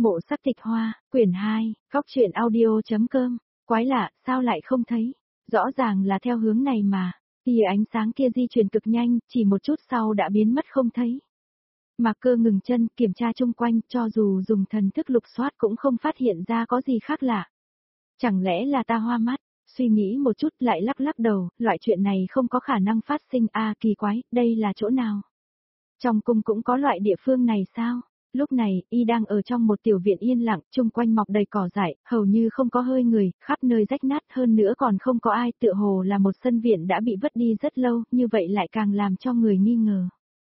Mộ Sắc Tịch Hoa, quyển 2, góc truyện audio.com, quái lạ, sao lại không thấy? Rõ ràng là theo hướng này mà. Tia ánh sáng kia di chuyển cực nhanh, chỉ một chút sau đã biến mất không thấy. Mạc Cơ ngừng chân, kiểm tra chung quanh, cho dù dùng thần thức lục soát cũng không phát hiện ra có gì khác lạ. Chẳng lẽ là ta hoa mắt? Suy nghĩ một chút lại lắc lắc đầu, loại chuyện này không có khả năng phát sinh. Kỳ quái, đây là chỗ nào? Trong cung cũng có loại địa phương này sao? Lúc này, y đang ở trong một tiểu viện yên lặng, chung quanh mọc đầy cỏ dại, hầu như không có hơi người, khắp nơi rách nát, hơn nữa còn không có ai, tựa hồ là một sân viện đã bị vứt đi rất lâu, như vậy lại càng làm cho người nghi ngờ.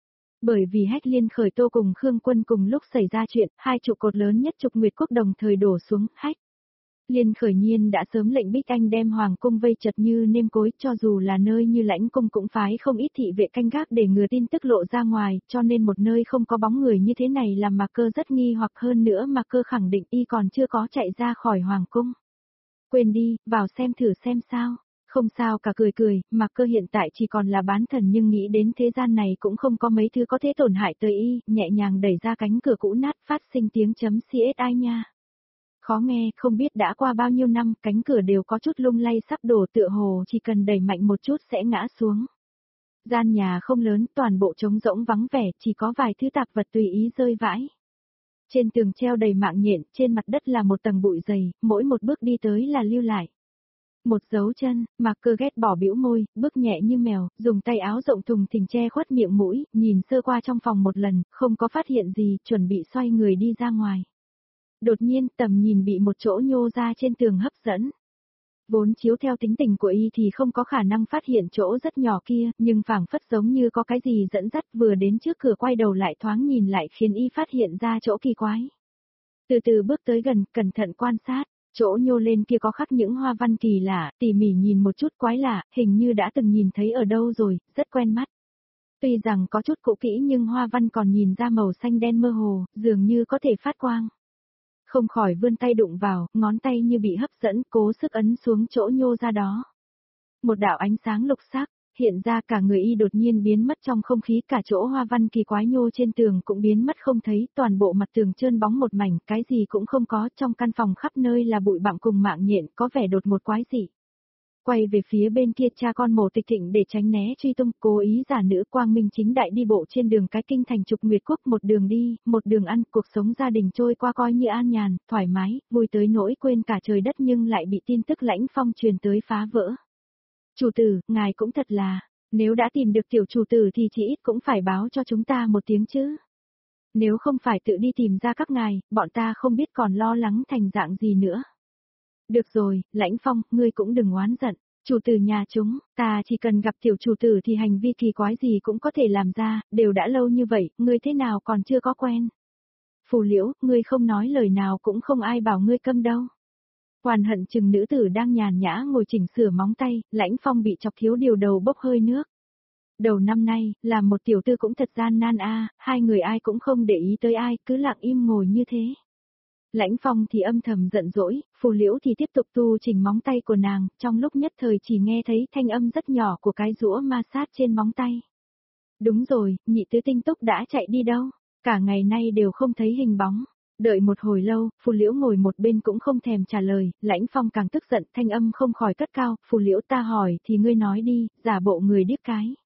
Bởi vì Hách Liên Khởi Tô cùng Khương Quân cùng lúc xảy ra chuyện, hai trụ cột lớn nhất Trục Nguyệt Quốc đồng thời đổ xuống. Hách Liên Khởi Nhiên đã sớm lệnh Bích Anh đem hoàng cung vây chật như nêm cối, cho dù là nơi như Lãnh cung cũng phái không ít thị vệ canh gác để ngừa tin tức lộ ra ngoài, cho nên một nơi không có bóng người như thế này làm Mạc Cơ rất nghi, hoặc hơn nữa Mạc Cơ khẳng định y còn chưa có chạy ra khỏi hoàng cung. Quên đi, vào xem thử xem sao. Không sao cả, cười cười, Mạc Cơ hiện tại chỉ còn là bán thần, nhưng nghĩ đến thế gian này cũng không có mấy thứ có thể tổn hại tới y, nhẹ nhàng đẩy ra cánh cửa cũ nát, phát sinh tiếng chấm CSI nha. Khó nghe, không biết đã qua bao nhiêu năm, cánh cửa đều có chút lung lay sắp đổ, tựa hồ chỉ cần đẩy mạnh một chút sẽ ngã xuống. Gian nhà không lớn, toàn bộ trống rỗng vắng vẻ, chỉ có vài thứ tạp vật tùy ý rơi vãi. Trên tường treo đầy mạng nhện, trên mặt đất là một tầng bụi dày, mỗi một bước đi tới là lưu lại một dấu chân. Mạc Cơ ghét bỏ bĩu môi, bước nhẹ như mèo, dùng tay áo rộng thùng thình che khuất miệng mũi, nhìn sơ qua trong phòng một lần, không có phát hiện gì, chuẩn bị xoay người đi ra ngoài. Đột nhiên tầm nhìn bị một chỗ nhô ra trên tường hấp dẫn. Vốn chiếu theo tính tình của y thì không có khả năng phát hiện chỗ rất nhỏ kia, nhưng phảng phất giống như có cái gì dẫn dắt, vừa đến trước cửa quay đầu lại thoáng nhìn lại khiến y phát hiện ra chỗ kỳ quái. Từ từ bước tới gần, cẩn thận quan sát, chỗ nhô lên kia có khắc những hoa văn kỳ lạ, tỉ mỉ nhìn một chút quái lạ, hình như đã từng nhìn thấy ở đâu rồi, rất quen mắt. Tuy rằng có chút cũ kỹ nhưng hoa văn còn nhìn ra màu xanh đen mơ hồ, dường như có thể phát quang. Không khỏi vươn tay đụng vào, ngón tay như bị hấp dẫn, cố sức ấn xuống chỗ nhô ra đó. Một đạo ánh sáng lục sắc, hiện ra, cả người y đột nhiên biến mất trong không khí, cả chỗ hoa văn kỳ quái nhô trên tường cũng biến mất không thấy, toàn bộ mặt tường trơn bóng một mảnh, cái gì cũng không có, trong căn phòng khắp nơi là bụi bặm cùng mạng nhện, có vẻ đột một quái dị. Quay về phía bên kia, cha con Mộ Tịch Thịnh để tránh né truy tung, cố ý giả nữ quang minh chính đại đi bộ trên đường cái kinh thành Trục Nguyệt Quốc, một đường đi, một đường ăn, cuộc sống gia đình trôi qua coi như an nhàn, thoải mái, vui tới nỗi quên cả trời đất, nhưng lại bị tin tức Lãnh Phong truyền tới phá vỡ. Chủ tử, ngài cũng thật là, nếu đã tìm được tiểu chủ tử thì chỉ ít cũng phải báo cho chúng ta một tiếng chứ. Nếu không phải tự đi tìm ra các ngài, bọn ta không biết còn lo lắng thành dạng gì nữa. Được rồi, Lãnh Phong, ngươi cũng đừng oán giận. Chủ tử nhà chúng, ta chỉ cần gặp tiểu chủ tử thì hành vi kỳ quái gì cũng có thể làm ra, đều đã lâu như vậy, ngươi thế nào còn chưa có quen. Phù Liễu, ngươi không nói lời nào cũng không ai bảo ngươi câm đâu. Hoàn Hận chừng nữ tử đang nhàn nhã ngồi chỉnh sửa móng tay, Lãnh Phong bị chọc thiếu điều đầu bốc hơi nước. Đầu năm nay, làm một tiểu tư cũng thật gian nan hai người ai cũng không để ý tới ai, cứ lặng im ngồi như thế. Lãnh Phong thì âm thầm giận dỗi, Phù Liễu thì tiếp tục tu chỉnh móng tay của nàng, trong lúc nhất thời chỉ nghe thấy thanh âm rất nhỏ của cái giũa ma sát trên móng tay. Đúng rồi, nhị tứ Tinh Túc đã chạy đi đâu? Cả ngày nay đều không thấy hình bóng. Đợi một hồi lâu, Phù Liễu ngồi một bên cũng không thèm trả lời, Lãnh Phong càng tức giận, thanh âm không khỏi cất cao, Phù Liễu, ta hỏi thì ngươi nói đi, giả bộ người điếc cái.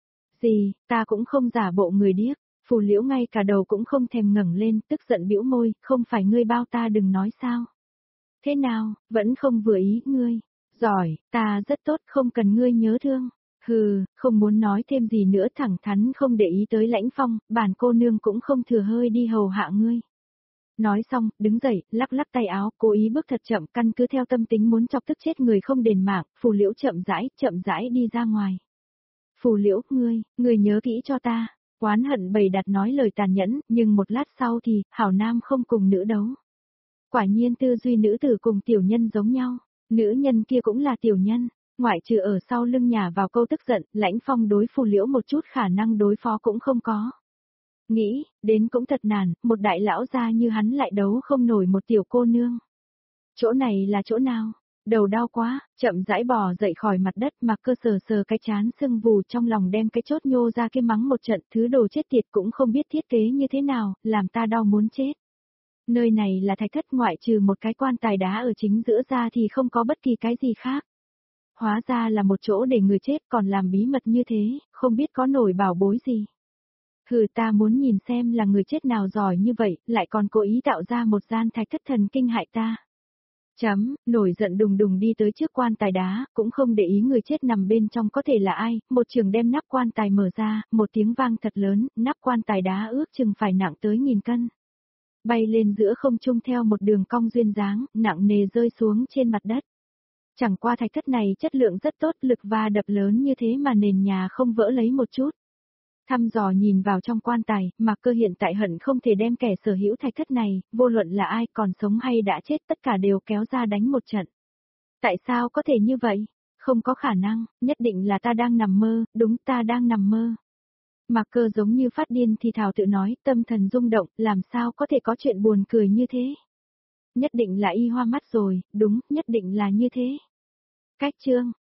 Gì, ta cũng không giả bộ người điếc. Phù Liễu ngay cả đầu cũng không thèm ngẩng lên, tức giận bĩu môi, không phải ngươi bao ta đừng nói sao. Thế nào, vẫn không vừa ý, ngươi. Giỏi, ta rất tốt, không cần ngươi nhớ thương. Hừ, không muốn nói thêm gì nữa, thẳng thắn không để ý tới Lãnh Phong, bản cô nương cũng không thừa hơi đi hầu hạ ngươi. Nói xong, đứng dậy, lắc lắc tay áo, cố ý bước thật chậm, căn cứ theo tâm tính muốn chọc tức chết người không đền mạng, Phù Liễu chậm rãi đi ra ngoài. Phù Liễu, ngươi nhớ kỹ cho ta. Oán Hận bày đặt nói lời tàn nhẫn, nhưng một lát sau thì, hảo nam không cùng nữ đấu. Quả nhiên tư duy nữ tử cùng tiểu nhân giống nhau, nữ nhân kia cũng là tiểu nhân, ngoại trừ ở sau lưng nhà vào câu tức giận, Lãnh Phong đối Phù Liễu một chút khả năng đối phó cũng không có. Nghĩ, đến cũng thật nản, một đại lão gia như hắn lại đấu không nổi một tiểu cô nương. Chỗ này là chỗ nào? Đầu đau quá, chậm rãi bò dậy khỏi mặt đất, Mạc Cơ sờ sờ cái chán sưng vù, trong lòng đem cái chốt nhô ra kia mắng một trận, thứ đồ chết tiệt cũng không biết thiết kế như thế nào, làm ta đau muốn chết. Nơi này là thạch thất, ngoại trừ một cái quan tài đá ở chính giữa ra thì không có bất kỳ cái gì khác. Hóa ra là một chỗ để người chết, còn làm bí mật như thế, không biết có nổi bảo bối gì. Hừ, ta muốn nhìn xem là người chết nào giỏi như vậy, lại còn cố ý tạo ra một gian thạch thất thần kinh hại ta. Nổi giận đùng đùng đi tới trước quan tài đá, cũng không để ý người chết nằm bên trong có thể là ai, một trường đem nắp quan tài mở ra, một tiếng vang thật lớn, nắp quan tài đá ước chừng phải nặng tới 1000 cân. Bay lên giữa không trung theo một đường cong duyên dáng, nặng nề rơi xuống trên mặt đất. Chẳng qua thạch thất này chất lượng rất tốt, lực va đập lớn như thế mà nền nhà không vỡ lấy một chút. Thăm dò nhìn vào trong quan tài, Mạc Cơ hiện tại hận không thể đem kẻ sở hữu thạch thất này, vô luận là ai còn sống hay đã chết tất cả đều kéo ra đánh một trận. Tại sao có thể như vậy? Không có khả năng, nhất định là ta đang nằm mơ, đúng ta đang nằm mơ. Mạc Cơ giống như phát điên thì thào tự nói, tâm thần rung động, làm sao có thể có chuyện buồn cười như thế? Nhất định là y hoa mắt rồi, đúng, nhất định là như thế. Cách chương